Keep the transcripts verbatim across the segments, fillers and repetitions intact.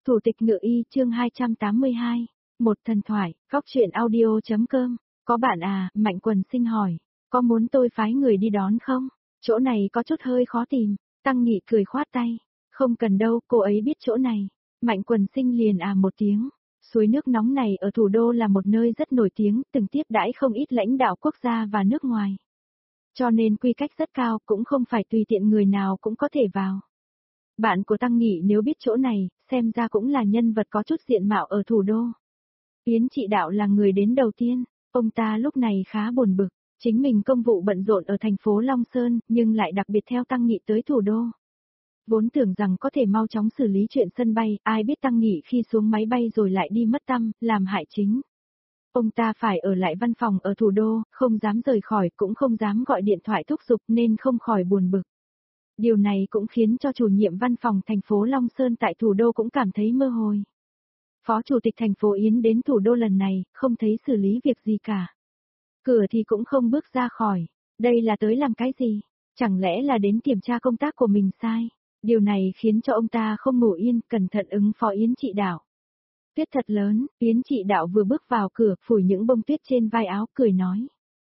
Thủ tịch Ngự Y chương hai trăm tám mươi hai. Một thần thoại, góc truyện audio.com. Có bạn à, Mạnh Quần Sinh hỏi. Có muốn tôi phái người đi đón không? Chỗ này có chút hơi khó tìm. Tăng Nghị cười khoát tay. Không cần đâu, cô ấy biết chỗ này. Mạnh Quần Sinh liền à một tiếng. Suối nước nóng này ở thủ đô là một nơi rất nổi tiếng, từng tiếp đãi không ít lãnh đạo quốc gia và nước ngoài. Cho nên quy cách rất cao, cũng không phải tùy tiện người nào cũng có thể vào. Bạn của Tăng Nghị nếu biết chỗ này, xem ra cũng là nhân vật có chút diện mạo ở thủ đô. Yến Trị Đạo là người đến đầu tiên, ông ta lúc này khá buồn bực, chính mình công vụ bận rộn ở thành phố Long Sơn, nhưng lại đặc biệt theo Tăng Nghị tới thủ đô. Vốn tưởng rằng có thể mau chóng xử lý chuyện sân bay, ai biết Tăng Nghị khi xuống máy bay rồi lại đi mất tăm, làm hại chính. Ông ta phải ở lại văn phòng ở thủ đô, không dám rời khỏi cũng không dám gọi điện thoại thúc giục nên không khỏi buồn bực. Điều này cũng khiến cho chủ nhiệm văn phòng thành phố Long Sơn tại thủ đô cũng cảm thấy mơ hồ. Phó chủ tịch thành phố Yến đến thủ đô lần này, không thấy xử lý việc gì cả. Cửa thì cũng không bước ra khỏi. Đây là tới làm cái gì? Chẳng lẽ là đến kiểm tra công tác của mình sai? Điều này khiến cho ông ta không ngủ yên, cẩn thận ứng phó Yến Trị Đạo. Tuyết thật lớn, Yến Trị Đạo vừa bước vào cửa, phủi những bông tuyết trên vai áo, cười nói.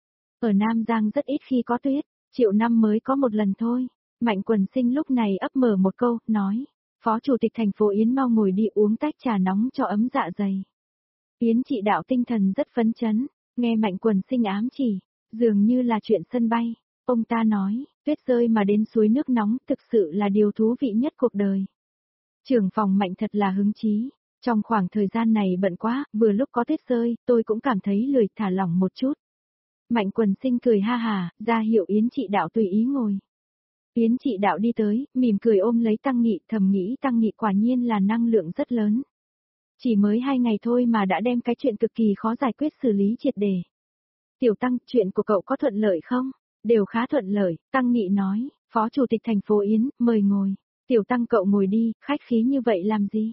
Ở Nam Giang rất ít khi có tuyết, triệu năm mới có một lần thôi. Mạnh Quần Sinh lúc này ấp mở một câu, nói. Phó chủ tịch thành phố Yến mau ngồi đi uống tách trà nóng cho ấm dạ dày. Yến Trị Đạo tinh thần rất phấn chấn, nghe Mạnh Quần Sinh ám chỉ, dường như là chuyện sân bay. Ông ta nói, tuyết rơi mà đến suối nước nóng thực sự là điều thú vị nhất cuộc đời. Trưởng phòng Mạnh thật là hứng chí. Trong khoảng thời gian này bận quá, vừa lúc có tuyết rơi, tôi cũng cảm thấy lười thả lỏng một chút. Mạnh Quần Sinh cười ha hà, ra hiệu Yến Trị Đạo tùy ý ngồi. Yến Trị Đạo đi tới, mỉm cười ôm lấy Tăng Nghị, thầm nghĩ Tăng Nghị quả nhiên là năng lượng rất lớn. Chỉ mới hai ngày thôi mà đã đem cái chuyện cực kỳ khó giải quyết xử lý triệt đề. Tiểu Tăng, chuyện của cậu có thuận lợi không? Đều khá thuận lợi, Tăng Nghị nói, Phó Chủ tịch thành phố Yến, mời ngồi. Tiểu Tăng cậu ngồi đi, khách khí như vậy làm gì?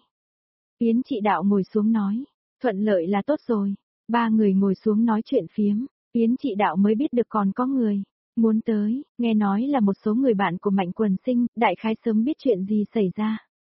Yến Trị Đạo ngồi xuống nói, thuận lợi là tốt rồi. Ba người ngồi xuống nói chuyện phiếm, Yến Trị Đạo mới biết được còn có người muốn tới, nghe nói là một số người bạn của Mạnh Quần Sinh, đại khái sớm biết chuyện gì xảy ra.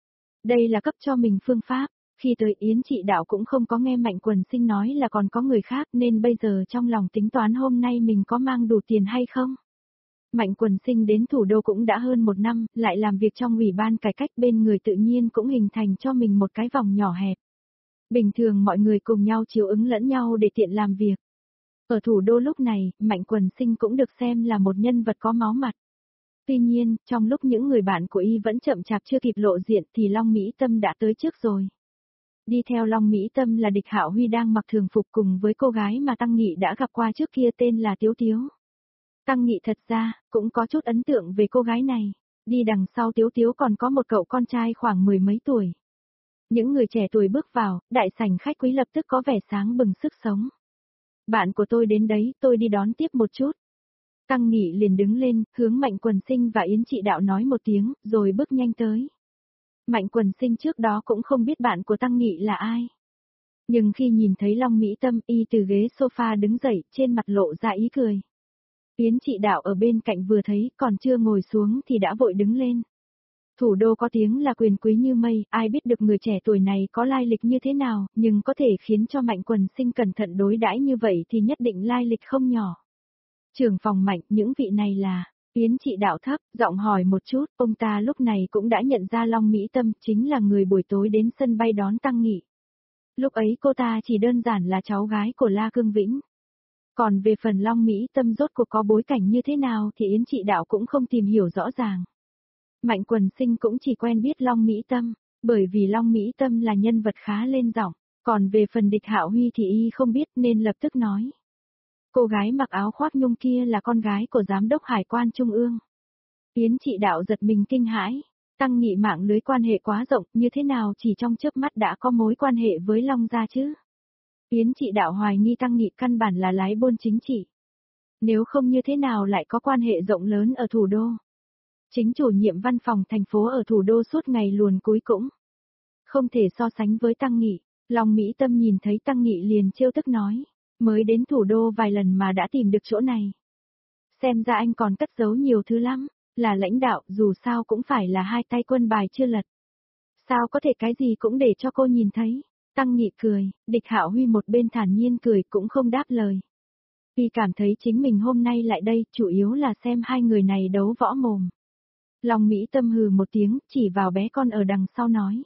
Đây là cấp cho mình phương pháp, khi tới Yến Trị Đạo cũng không có nghe Mạnh Quần Sinh nói là còn có người khác nên bây giờ trong lòng tính toán hôm nay mình có mang đủ tiền hay không. Mạnh Quần Sinh đến thủ đô cũng đã hơn một năm, lại làm việc trong ủy ban cải cách bên người tự nhiên cũng hình thành cho mình một cái vòng nhỏ hẹp. Bình thường mọi người cùng nhau chiếu ứng lẫn nhau để tiện làm việc. Ở thủ đô lúc này, Mạnh Quần Sinh cũng được xem là một nhân vật có máu mặt. Tuy nhiên, trong lúc những người bạn của y vẫn chậm chạp chưa kịp lộ diện thì Long Mỹ Tâm đã tới trước rồi. Đi theo Long Mỹ Tâm là Địch Hạo Huy đang mặc thường phục cùng với cô gái mà Tăng Nghị đã gặp qua trước kia tên là Tiếu Tiếu. Tăng Nghị thật ra, cũng có chút ấn tượng về cô gái này. Đi đằng sau Tiếu Tiếu còn có một cậu con trai khoảng mười mấy tuổi. Những người trẻ tuổi bước vào, đại sảnh khách quý lập tức có vẻ sáng bừng sức sống. Bạn của tôi đến đấy, tôi đi đón tiếp một chút. Tăng Nghị liền đứng lên, hướng Mạnh Quần Sinh và Yến Trị Đạo nói một tiếng, rồi bước nhanh tới. Mạnh Quần Sinh trước đó cũng không biết bạn của Tăng Nghị là ai. Nhưng khi nhìn thấy Long Mỹ Tâm, y từ ghế sofa đứng dậy, trên mặt lộ ra ý cười. Yến Trị Đạo ở bên cạnh vừa thấy, còn chưa ngồi xuống thì đã vội đứng lên. Thủ đô có tiếng là quyền quý như mây, ai biết được người trẻ tuổi này có lai lịch như thế nào, nhưng có thể khiến cho Mạnh Quần Sinh cẩn thận đối đãi như vậy thì nhất định lai lịch không nhỏ. Trưởng phòng Mạnh, những vị này là, Yến Trị Đạo thấp, giọng hỏi một chút, ông ta lúc này cũng đã nhận ra Long Mỹ Tâm chính là người buổi tối đến sân bay đón Tăng Nghị. Lúc ấy cô ta chỉ đơn giản là cháu gái của La Cương Vĩnh. Còn về phần Long Mỹ Tâm rốt cuộc có bối cảnh như thế nào thì Yến Trị Đạo cũng không tìm hiểu rõ ràng. Mạnh Quần Sinh cũng chỉ quen biết Long Mỹ Tâm, bởi vì Long Mỹ Tâm là nhân vật khá lên giọng, còn về phần Địch Hạo Huy thì y không biết nên lập tức nói. Cô gái mặc áo khoác nhung kia là con gái của Giám đốc Hải quan Trung ương. Yến Trị Đạo giật mình kinh hãi, Tăng Nghị mạng lưới quan hệ quá rộng, như thế nào chỉ trong chớp mắt đã có mối quan hệ với Long gia chứ? Yến Trị Đạo hoài nghi Tăng Nghị căn bản là lái buôn chính trị. Nếu không như thế nào lại có quan hệ rộng lớn ở thủ đô? Chính chủ nhiệm văn phòng thành phố ở thủ đô suốt ngày luồn cúi cũng không thể so sánh với Tăng Nghị. Long Mỹ Tâm nhìn thấy Tăng Nghị liền trêu tức nói, mới đến thủ đô vài lần mà đã tìm được chỗ này. Xem ra anh còn cất giấu nhiều thứ lắm, là lãnh đạo dù sao cũng phải là hai tay quân bài chưa lật. Sao có thể cái gì cũng để cho cô nhìn thấy? Tăng Nghị cười, Địch Hạo Huy một bên thản nhiên cười cũng không đáp lời. Vì cảm thấy chính mình hôm nay lại đây, chủ yếu là xem hai người này đấu võ mồm. Long Mỹ Tâm hừ một tiếng, chỉ vào bé con ở đằng sau nói.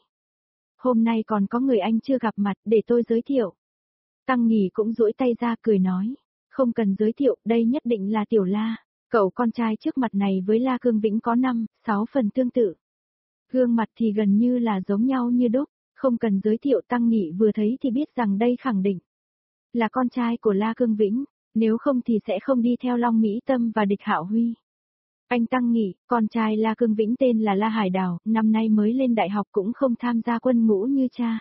Hôm nay còn có người anh chưa gặp mặt, để tôi giới thiệu. Tăng Nghị cũng duỗi tay ra cười nói. Không cần giới thiệu, đây nhất định là Tiểu La. Cậu con trai trước mặt này với La Cương Vĩnh có năm, sáu phần tương tự. Gương mặt thì gần như là giống nhau như đúc, không cần giới thiệu. Tăng Nghị vừa thấy thì biết rằng đây khẳng định là con trai của La Cương Vĩnh, nếu không thì sẽ không đi theo Long Mỹ Tâm và Địch Hạo Huy. Anh Tăng Nghị, con trai La Cương Vĩnh tên là La Hải Đào, năm nay mới lên đại học cũng không tham gia quân ngũ như cha.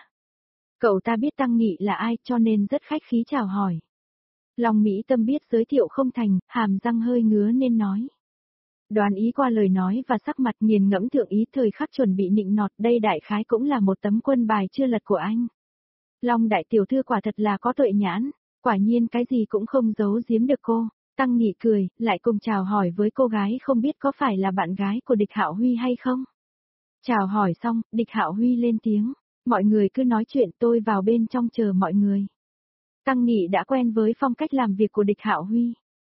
Cậu ta biết Tăng Nghị là ai cho nên rất khách khí chào hỏi. Long Mỹ Tâm biết giới thiệu không thành, hàm răng hơi ngứa nên nói. Đoán ý qua lời nói và sắc mặt, nghiền ngẫm thượng ý, thời khắc chuẩn bị nịnh nọt, đây đại khái cũng là một tấm quân bài chưa lật của anh. Long đại tiểu thư quả thật là có tuệ nhãn, quả nhiên cái gì cũng không giấu giếm được cô. Tăng Nghị cười, lại cùng chào hỏi với cô gái không biết có phải là bạn gái của Địch Hạo Huy hay không. Chào hỏi xong, Địch Hạo Huy lên tiếng, mọi người cứ nói chuyện, tôi vào bên trong chờ mọi người. Tăng Nghị đã quen với phong cách làm việc của Địch Hạo Huy.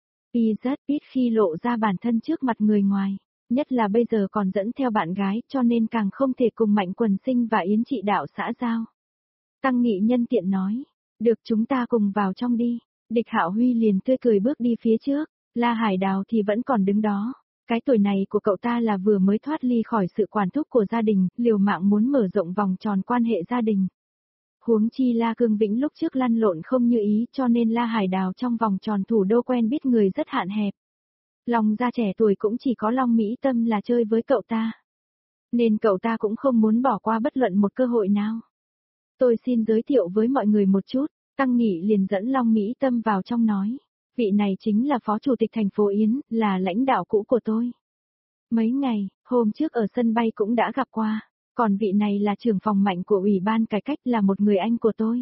Y rất ít khi lộ ra bản thân trước mặt người ngoài, nhất là bây giờ còn dẫn theo bạn gái cho nên càng không thể cùng Mạnh Quần Sinh và Yến Trị Đạo xã giao. Tăng Nghị nhân tiện nói, được chúng ta cùng vào trong đi. Địch Hạo Huy liền tươi cười bước đi phía trước, La Hải Đào thì vẫn còn đứng đó. Cái tuổi này của cậu ta là vừa mới thoát ly khỏi sự quản thúc của gia đình, liều mạng muốn mở rộng vòng tròn quan hệ gia đình. Huống chi La Cương Vĩnh lúc trước lăn lộn không như ý cho nên La Hải Đào trong vòng tròn thủ đô quen biết người rất hạn hẹp. Long gia trẻ tuổi cũng chỉ có Long Mỹ Tâm là chơi với cậu ta. Nên cậu ta cũng không muốn bỏ qua bất luận một cơ hội nào. Tôi xin giới thiệu với mọi người một chút. Tăng Nghị liền dẫn Long Mỹ Tâm vào trong nói. Vị này chính là Phó Chủ tịch thành phố Yến, là lãnh đạo cũ của tôi. Mấy ngày, hôm trước ở sân bay cũng đã gặp qua. Còn vị này là trưởng phòng mạnh của Ủy ban Cải cách, là một người anh của tôi.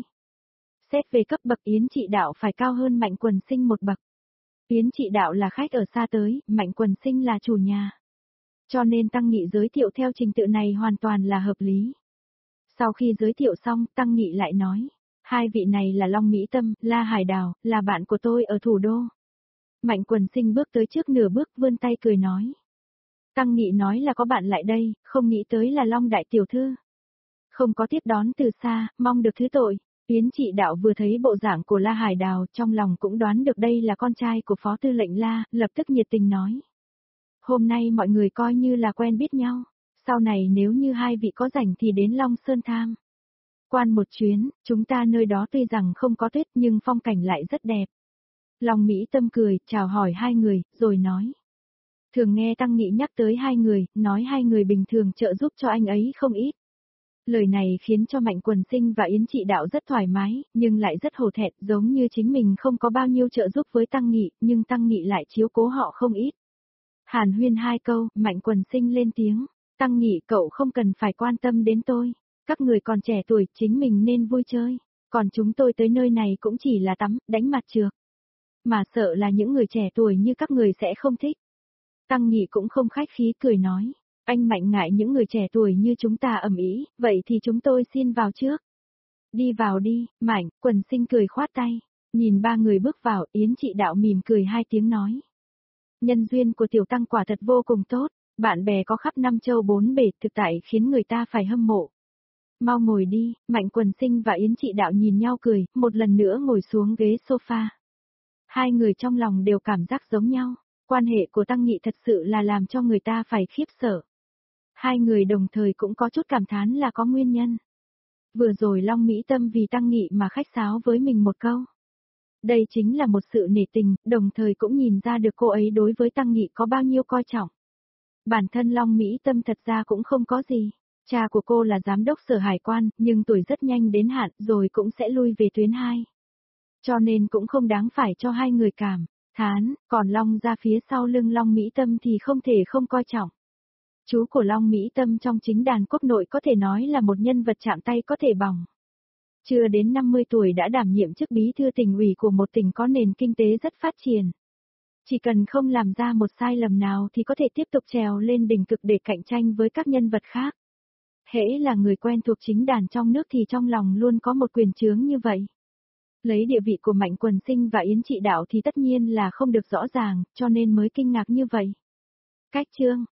Xét về cấp bậc Yến Trị Đạo phải cao hơn Mạnh Quần Sinh một bậc. Yến Trị Đạo là khách ở xa tới, Mạnh Quần Sinh là chủ nhà. Cho nên Tăng Nghị giới thiệu theo trình tự này hoàn toàn là hợp lý. Sau khi giới thiệu xong, Tăng Nghị lại nói. Hai vị này là Long Mỹ Tâm, La Hải Đào, là bạn của tôi ở thủ đô. Mạnh Quần Sinh bước tới trước nửa bước, vươn tay cười nói. Tăng Nghị nói là có bạn lại đây, không nghĩ tới là Long đại tiểu thư. Không có tiếp đón từ xa, mong được thứ tội. Yến Trị Đạo vừa thấy bộ dạng của La Hải Đào, trong lòng cũng đoán được đây là con trai của Phó Tư lệnh La, lập tức nhiệt tình nói. Hôm nay mọi người coi như là quen biết nhau, sau này nếu như hai vị có rảnh thì đến Long Sơn tham quan một chuyến, chúng ta nơi đó tuy rằng không có tuyết nhưng phong cảnh lại rất đẹp. Long Mỹ Tâm cười, chào hỏi hai người, rồi nói. Thường nghe Tăng Nghị nhắc tới hai người, nói hai người bình thường trợ giúp cho anh ấy không ít. Lời này khiến cho Mạnh Quần Sinh và Yến Trị Đạo rất thoải mái, nhưng lại rất hổ thẹn, giống như chính mình không có bao nhiêu trợ giúp với Tăng Nghị, nhưng Tăng Nghị lại chiếu cố họ không ít. Hàn huyên hai câu, Mạnh Quần Sinh lên tiếng. Tăng Nghị, cậu không cần phải quan tâm đến tôi. Các người còn trẻ tuổi, chính mình nên vui chơi. Còn chúng tôi tới nơi này cũng chỉ là tắm, đánh mặt trược. Mà sợ là những người trẻ tuổi như các người sẽ không thích. Tăng Nghị cũng không khách khí cười nói. Anh Mạnh ngại những người trẻ tuổi như chúng ta ầm ĩ, vậy thì chúng tôi xin vào trước. Đi vào đi, Mạnh. Quần Sinh cười khoát tay. Nhìn ba người bước vào, Yến Trị Đạo mỉm cười hai tiếng nói. Nhân duyên của Tiểu Tăng quả thật vô cùng tốt. Bạn bè có khắp năm châu bốn bể, thực tại khiến người ta phải hâm mộ. Mau ngồi đi, Mạnh Quần Sinh và Yến Trị Đạo nhìn nhau cười, một lần nữa ngồi xuống ghế sofa. Hai người trong lòng đều cảm giác giống nhau, quan hệ của Tăng Nghị thật sự là làm cho người ta phải khiếp sợ. Hai người đồng thời cũng có chút cảm thán là có nguyên nhân. Vừa rồi Long Mỹ Tâm vì Tăng Nghị mà khách sáo với mình một câu. Đây chính là một sự nể tình, đồng thời cũng nhìn ra được cô ấy đối với Tăng Nghị có bao nhiêu coi trọng. Bản thân Long Mỹ Tâm thật ra cũng không có gì. Cha của cô là giám đốc sở hải quan, nhưng tuổi rất nhanh đến hạn rồi cũng sẽ lui về tuyến hai. Cho nên cũng không đáng phải cho hai người cảm thán, còn Long ra phía sau lưng Long Mỹ Tâm thì không thể không coi trọng. Chú của Long Mỹ Tâm trong chính đàn quốc nội có thể nói là một nhân vật chạm tay có thể bỏng. Chưa đến năm mươi tuổi đã đảm nhiệm chức bí thư tỉnh ủy của một tỉnh có nền kinh tế rất phát triển. Chỉ cần không làm ra một sai lầm nào thì có thể tiếp tục trèo lên đỉnh cực để cạnh tranh với các nhân vật khác. Hễ là người quen thuộc chính đàn trong nước thì trong lòng luôn có một quyền chướng như vậy. Lấy địa vị của Mạnh Quần Sinh và Yến Trị Đạo thì tất nhiên là không được rõ ràng, cho nên mới kinh ngạc như vậy. Cách chương